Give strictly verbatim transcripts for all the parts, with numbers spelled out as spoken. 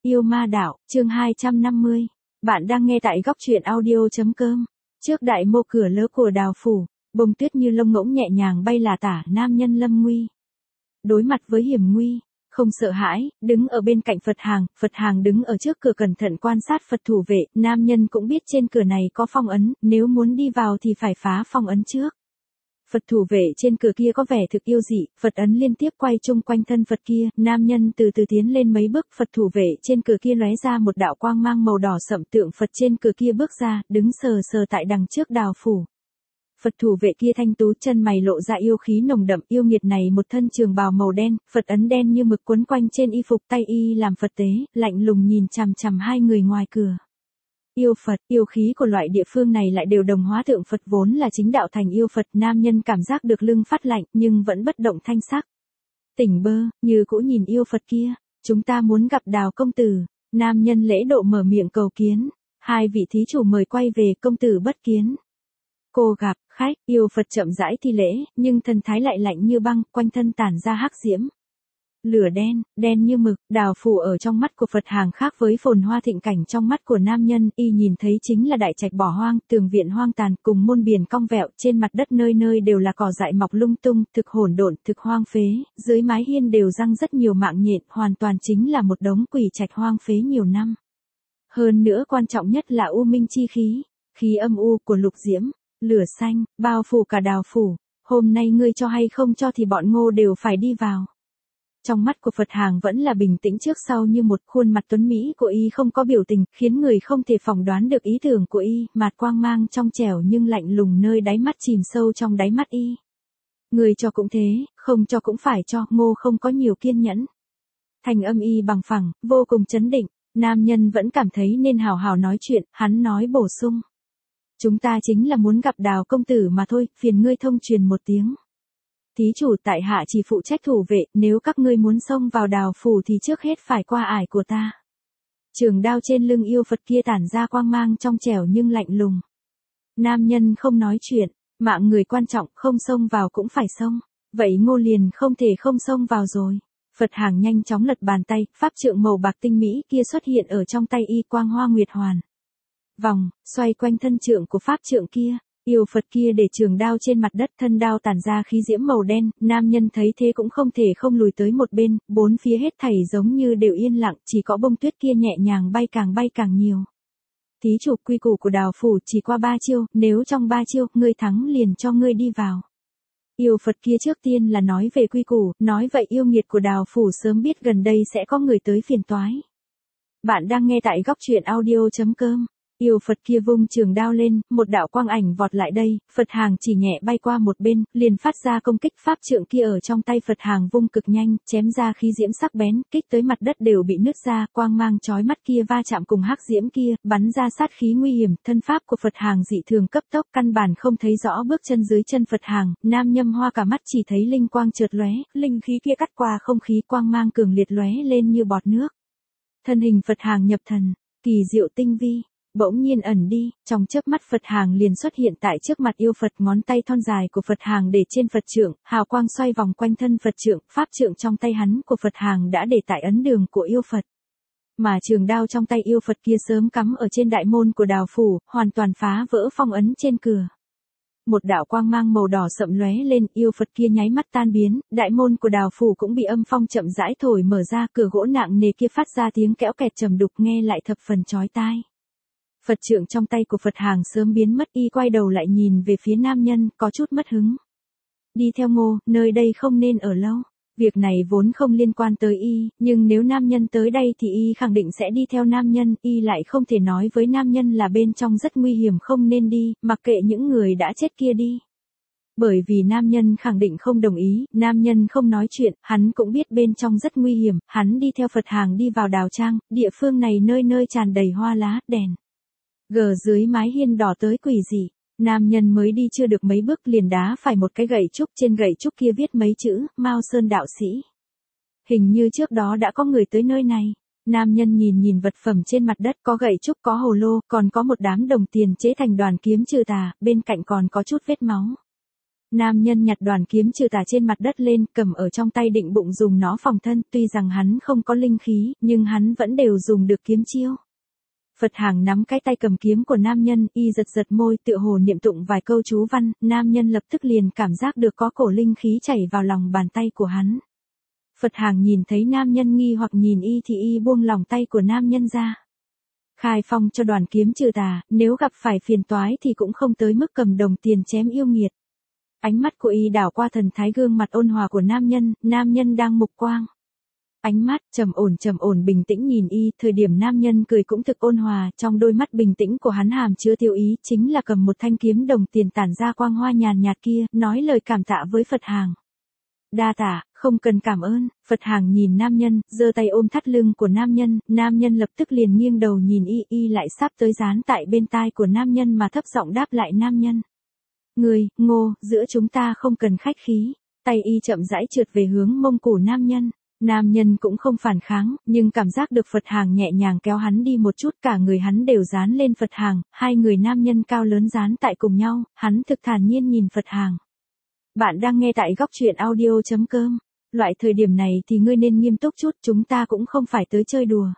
Yêu ma đạo, chương hai trăm năm mươi. Bạn đang nghe tại góc truyện audio.com. Trước đại mô cửa lớn của Đào phủ, bông tuyết như lông ngỗng nhẹ nhàng bay là tả nam nhân lâm nguy. Đối mặt với hiểm nguy, không sợ hãi, đứng ở bên cạnh Phật hàng, Phật hàng đứng ở trước cửa cẩn thận quan sát Phật thủ vệ, nam nhân cũng biết trên cửa này có phong ấn, nếu muốn đi vào thì phải phá phong ấn trước. Phật thủ vệ trên cửa kia có vẻ thực yêu dị, Phật ấn liên tiếp quay chung quanh thân Phật kia, nam nhân từ từ tiến lên mấy bước, Phật thủ vệ trên cửa kia lóe ra một đạo quang mang màu đỏ sậm, tượng Phật trên cửa kia bước ra, đứng sờ sờ tại đằng trước Đào phủ. Phật thủ vệ kia thanh tú, chân mày lộ ra yêu khí nồng đậm, yêu nghiệt này một thân trường bào màu đen, Phật ấn đen như mực quấn quanh trên y phục, tay y làm Phật tế, lạnh lùng nhìn chằm chằm hai người ngoài cửa. Yêu Phật, yêu khí của loại địa phương này lại đều đồng hóa tượng Phật vốn là chính đạo thành yêu Phật, nam nhân cảm giác được lưng phát lạnh nhưng vẫn bất động thanh sắc. Tỉnh bơ, như cũ nhìn yêu Phật kia, chúng ta muốn gặp Đào công tử, nam nhân lễ độ mở miệng cầu kiến, hai vị thí chủ mời quay về, công tử bất kiến. Cô gặp, khách, yêu Phật chậm rãi thi lễ, nhưng thần thái lại lạnh như băng, quanh thân tản ra hắc diễm. Lửa đen, đen như mực, Đào phủ ở trong mắt của Phật hàng khác với phồn hoa thịnh cảnh trong mắt của nam nhân, y nhìn thấy chính là đại trạch bỏ hoang, tường viện hoang tàn, cùng muôn biển cong vẹo, trên mặt đất nơi nơi đều là cỏ dại mọc lung tung, thực hỗn độn, thực hoang phế, dưới mái hiên đều răng rất nhiều mạng nhện, hoàn toàn chính là một đống quỷ trạch hoang phế nhiều năm. Hơn nữa quan trọng nhất là u minh chi khí, khí âm u của lục diễm, lửa xanh, bao phủ cả Đào phủ, hôm nay ngươi cho hay không cho thì bọn ngô đều phải đi vào. Trong mắt của Phật hàng vẫn là bình tĩnh trước sau như một, khuôn mặt tuấn Mỹ của y không có biểu tình, khiến người không thể phỏng đoán được ý tưởng của y, mạt quang mang trong trẻo nhưng lạnh lùng nơi đáy mắt chìm sâu trong đáy mắt y. Người cho cũng thế, không cho cũng phải cho, ngô không có nhiều kiên nhẫn. Thành âm y bằng phẳng, vô cùng chấn định, nam nhân vẫn cảm thấy nên hào hào nói chuyện, hắn nói bổ sung. Chúng ta chính là muốn gặp Đào công tử mà thôi, phiền ngươi thông truyền một tiếng. Thí chủ tại hạ chỉ phụ trách thủ vệ, nếu các ngươi muốn xông vào Đào phủ thì trước hết phải qua ải của ta. Trường đao trên lưng yêu Phật kia tản ra quang mang trong trẻo nhưng lạnh lùng. Nam nhân không nói chuyện, mạng người quan trọng, không xông vào cũng phải xông. Vậy ngô liền không thể không xông vào rồi. Phật hàng nhanh chóng lật bàn tay, pháp trượng màu bạc tinh mỹ kia xuất hiện ở trong tay y, quang hoa nguyệt hoàn. Vòng, xoay quanh thân trượng của pháp trượng kia. Yêu Phật kia để trường đao trên mặt đất, thân đao tản ra khí diễm màu đen, nam nhân thấy thế cũng không thể không lùi tới một bên, bốn phía hết thảy giống như đều yên lặng, chỉ có bông tuyết kia nhẹ nhàng bay càng bay càng nhiều. Thí chủ, quy củ của Đào phủ chỉ qua ba chiêu, nếu trong ba chiêu, ngươi thắng liền cho ngươi đi vào. Yêu Phật kia trước tiên là nói về quy củ, nói vậy yêu nghiệt của Đào phủ sớm biết gần đây sẽ có người tới phiền toái. Bạn đang nghe tại góc truyện audio.com. Yêu Phật kia vung trường đao lên, một đạo quang ảnh vọt lại đây, Phật hàng chỉ nhẹ bay qua một bên, liền phát ra công kích, pháp trượng kia ở trong tay Phật hàng vung cực nhanh, chém ra khí diễm sắc bén, kích tới mặt đất đều bị nứt ra, quang mang chói mắt kia va chạm cùng hắc diễm kia, bắn ra sát khí nguy hiểm, thân pháp của Phật hàng dị thường cấp tốc, căn bản không thấy rõ bước chân dưới chân Phật hàng, nam nhâm hoa cả mắt chỉ thấy linh quang chợt lóe, linh khí kia cắt qua không khí, quang mang cường liệt lóe lên như bọt nước. Thân hình Phật hàng nhập thần, kỳ diệu tinh vi. Bỗng nhiên ẩn đi, trong chớp mắt Phật hàng liền xuất hiện tại trước mặt yêu Phật, ngón tay thon dài của Phật hàng để trên Phật trượng, hào quang xoay vòng quanh thân Phật trượng, pháp trượng trong tay hắn của Phật hàng đã để tại ấn đường của yêu Phật. Mà trường đao trong tay yêu Phật kia sớm cắm ở trên đại môn của Đào phủ, hoàn toàn phá vỡ phong ấn trên cửa. Một đạo quang mang màu đỏ sậm lóe lên, yêu Phật kia nháy mắt tan biến, đại môn của Đào phủ cũng bị âm phong chậm rãi thổi mở ra, cửa gỗ nặng nề kia phát ra tiếng kẽo kẹt trầm đục nghe lại thập phần chói tai. Phật trượng trong tay của Phật hàng sớm biến mất, y quay đầu lại nhìn về phía nam nhân, có chút mất hứng. Đi theo ngô, nơi đây không nên ở lâu. Việc này vốn không liên quan tới y, nhưng nếu nam nhân tới đây thì y khẳng định sẽ đi theo nam nhân, y lại không thể nói với nam nhân là bên trong rất nguy hiểm không nên đi, mặc kệ những người đã chết kia đi. Bởi vì nam nhân khẳng định không đồng ý, nam nhân không nói chuyện, hắn cũng biết bên trong rất nguy hiểm, hắn đi theo Phật hàng đi vào Đào trang, địa phương này nơi nơi tràn đầy hoa lá, đèn. Gờ dưới mái hiên đỏ tới quỷ dị, nam nhân mới đi chưa được mấy bước liền đá phải một cái gậy trúc, trên gậy trúc kia viết mấy chữ, Mao Sơn đạo sĩ. Hình như trước đó đã có người tới nơi này. Nam nhân nhìn nhìn vật phẩm trên mặt đất, có gậy trúc, có hồ lô, còn có một đám đồng tiền chế thành đoàn kiếm trừ tà, bên cạnh còn có chút vết máu. Nam nhân nhặt đoàn kiếm trừ tà trên mặt đất lên, cầm ở trong tay định bụng dùng nó phòng thân, tuy rằng hắn không có linh khí, nhưng hắn vẫn đều dùng được kiếm chiêu. Phật Hàng nắm cái tay cầm kiếm của nam nhân, y giật giật môi tựa hồ niệm tụng vài câu chú văn, nam nhân lập tức liền cảm giác được có cổ linh khí chảy vào lòng bàn tay của hắn. Phật Hàng nhìn thấy nam nhân nghi hoặc nhìn y thì y buông lòng tay của nam nhân ra. Khai phong cho đoàn kiếm trừ tà, nếu gặp phải phiền toái thì cũng không tới mức cầm đồng tiền chém yêu nghiệt. Ánh mắt của y đảo qua thần thái gương mặt ôn hòa của nam nhân, nam nhân đang mục quang. Ánh mắt trầm ổn trầm ổn bình tĩnh nhìn y, thời điểm nam nhân cười cũng thực ôn hòa, trong đôi mắt bình tĩnh của hắn hàm chứa tiêu ý, chính là cầm một thanh kiếm đồng tiền tản ra quang hoa nhàn nhạt kia, nói lời cảm tạ với Phật Hàng. Đa tạ, không cần cảm ơn. Phật Hàng nhìn nam nhân, giơ tay ôm thắt lưng của nam nhân, nam nhân lập tức liền nghiêng đầu nhìn y, y lại sắp tới dán tại bên tai của nam nhân mà thấp giọng đáp lại nam nhân. Người, Ngô, giữa chúng ta không cần khách khí. Tay y chậm rãi trượt về hướng mông cổ nam nhân. Nam nhân cũng không phản kháng, nhưng cảm giác được Phật Hàng nhẹ nhàng kéo hắn đi một chút, cả người hắn đều dán lên Phật Hàng, hai người nam nhân cao lớn dán tại cùng nhau, hắn thực thản nhiên nhìn Phật Hàng. Bạn đang nghe tại góc truyện audio chấm com. Loại thời điểm này thì ngươi nên nghiêm túc chút, chúng ta cũng không phải tới chơi đùa.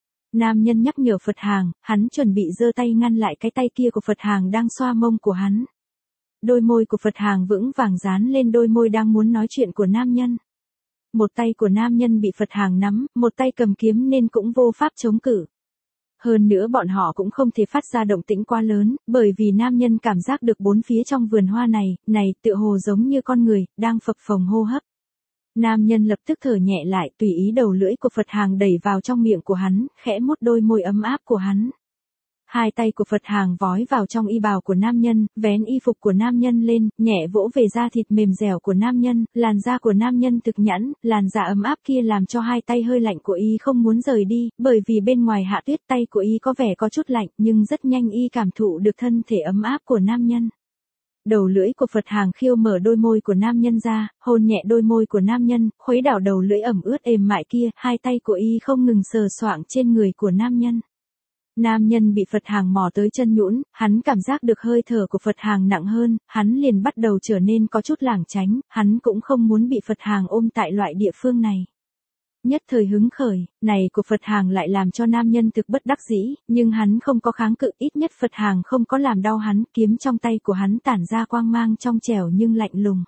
Nam nhân nhắc nhở Phật Hàng, hắn chuẩn bị giơ tay ngăn lại cái tay kia của Phật Hàng đang xoa mông của hắn. Đôi môi của Phật Hàng vững vàng dán lên đôi môi đang muốn nói chuyện của nam nhân. Một tay của nam nhân bị Phật Hàng nắm, một tay cầm kiếm nên cũng vô pháp chống cự. Hơn nữa bọn họ cũng không thể phát ra động tĩnh quá lớn, bởi vì nam nhân cảm giác được bốn phía trong vườn hoa này, này tựa hồ giống như con người, đang phập phồng hô hấp. Nam nhân lập tức thở nhẹ lại, tùy ý đầu lưỡi của Phật Hàng đẩy vào trong miệng của hắn, khẽ mút đôi môi ấm áp của hắn. Hai tay của Phật Hàng vói vào trong y bào của nam nhân, vén y phục của nam nhân lên, nhẹ vỗ về da thịt mềm dẻo của nam nhân, làn da của nam nhân thực nhẵn, làn da ấm áp kia làm cho hai tay hơi lạnh của y không muốn rời đi, bởi vì bên ngoài hạ tuyết tay của y có vẻ có chút lạnh, nhưng rất nhanh y cảm thụ được thân thể ấm áp của nam nhân. Đầu lưỡi của Phật Hàng khiêu mở đôi môi của nam nhân ra, hôn nhẹ đôi môi của nam nhân, khuấy đảo đầu lưỡi ẩm ướt êm mại kia, hai tay của y không ngừng sờ soạng trên người của nam nhân. Nam nhân bị Phật Hàng mò tới chân nhũn, hắn cảm giác được hơi thở của Phật Hàng nặng hơn, hắn liền bắt đầu trở nên có chút lảng tránh, hắn cũng không muốn bị Phật Hàng ôm tại loại địa phương này. Nhất thời hứng khởi, này của Phật Hàng lại làm cho nam nhân thực bất đắc dĩ, nhưng hắn không có kháng cự, ít nhất Phật Hàng không có làm đau hắn, kiếm trong tay của hắn tản ra quang mang trong trẻo nhưng lạnh lùng.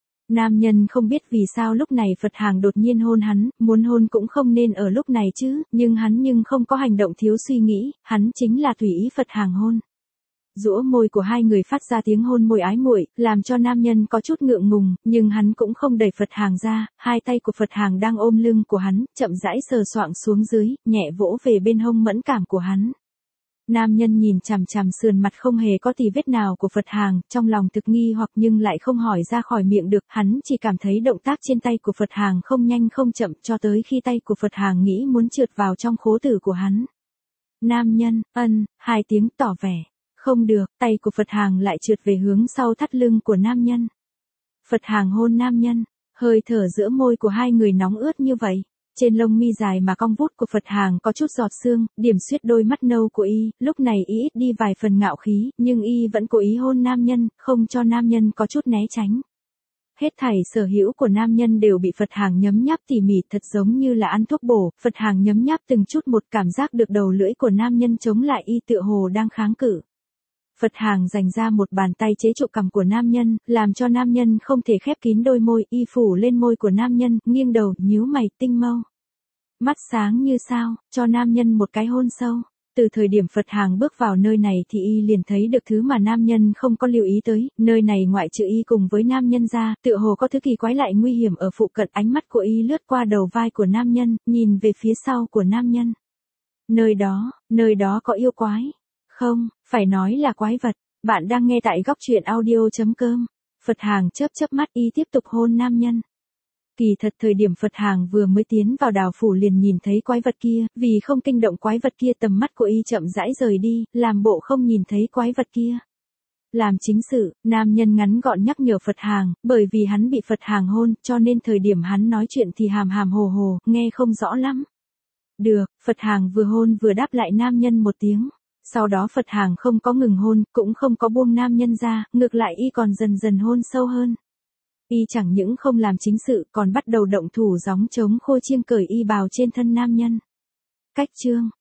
Nam nhân không biết vì sao lúc này Phật Hàng đột nhiên hôn hắn, muốn hôn cũng không nên ở lúc này chứ, nhưng hắn nhưng không có hành động thiếu suy nghĩ, hắn chính là tùy ý Phật Hàng hôn. Giũa môi của hai người phát ra tiếng hôn môi ái muội, làm cho nam nhân có chút ngượng ngùng, nhưng hắn cũng không đẩy Phật Hàng ra, hai tay của Phật Hàng đang ôm lưng của hắn, chậm rãi sờ soạng xuống dưới, nhẹ vỗ về bên hông mẫn cảm của hắn. Nam nhân nhìn chằm chằm sườn mặt không hề có tì vết nào của Phật Hàng, trong lòng thực nghi hoặc nhưng lại không hỏi ra khỏi miệng được, hắn chỉ cảm thấy động tác trên tay của Phật Hàng không nhanh không chậm cho tới khi tay của Phật Hàng nghĩ muốn trượt vào trong khố tử của hắn. Nam nhân, ân, hai tiếng tỏ vẻ. Không được, tay của Phật Hàng lại trượt về hướng sau thắt lưng của nam nhân. Phật Hàng hôn nam nhân, hơi thở giữa môi của hai người nóng ướt như vậy. Trên lông mi dài mà cong vút của Phật Hàng có chút giọt sương, điểm xuyết đôi mắt nâu của y, lúc này y ít đi vài phần ngạo khí, nhưng y vẫn cố ý hôn nam nhân, không cho nam nhân có chút né tránh. Hết thảy sở hữu của nam nhân đều bị Phật Hàng nhấm nháp tỉ mỉ thật giống như là ăn thuốc bổ, Phật Hàng nhấm nháp từng chút một cảm giác được đầu lưỡi của nam nhân chống lại y tựa hồ đang kháng cự. Phật Hàng dành ra một bàn tay chế trụ cằm của nam nhân, làm cho nam nhân không thể khép kín đôi môi, y phủ lên môi của nam nhân, nghiêng đầu, nhíu mày, tinh mâu. Mắt sáng như sao, cho nam nhân một cái hôn sâu. Từ thời điểm Phật Hàng bước vào nơi này thì y liền thấy được thứ mà nam nhân không có lưu ý tới, nơi này ngoại trừ y cùng với nam nhân ra, tựa hồ có thứ kỳ quái lại nguy hiểm ở phụ cận, ánh mắt của y lướt qua đầu vai của nam nhân, nhìn về phía sau của nam nhân. Nơi đó, nơi đó có yêu quái. Không, phải nói là quái vật. Bạn đang nghe tại góc truyện audio chấm com. Phật Hàng chớp chớp mắt y tiếp tục hôn nam nhân. Kỳ thật thời điểm Phật Hàng vừa mới tiến vào đào phủ liền nhìn thấy quái vật kia, vì không kinh động quái vật kia tầm mắt của y chậm rãi rời đi, làm bộ không nhìn thấy quái vật kia. Làm chính sự, nam nhân ngắn gọn nhắc nhở Phật Hàng, bởi vì hắn bị Phật Hàng hôn, cho nên thời điểm hắn nói chuyện thì hàm hàm hồ hồ, nghe không rõ lắm. Được, Phật Hàng vừa hôn vừa đáp lại nam nhân một tiếng. Sau đó Phật hàng không có ngừng hôn, cũng không có buông nam nhân ra, ngược lại y còn dần dần hôn sâu hơn. Y chẳng những không làm chính sự, còn bắt đầu động thủ gióng trống khô chiêng cởi y bào trên thân nam nhân. Cách chương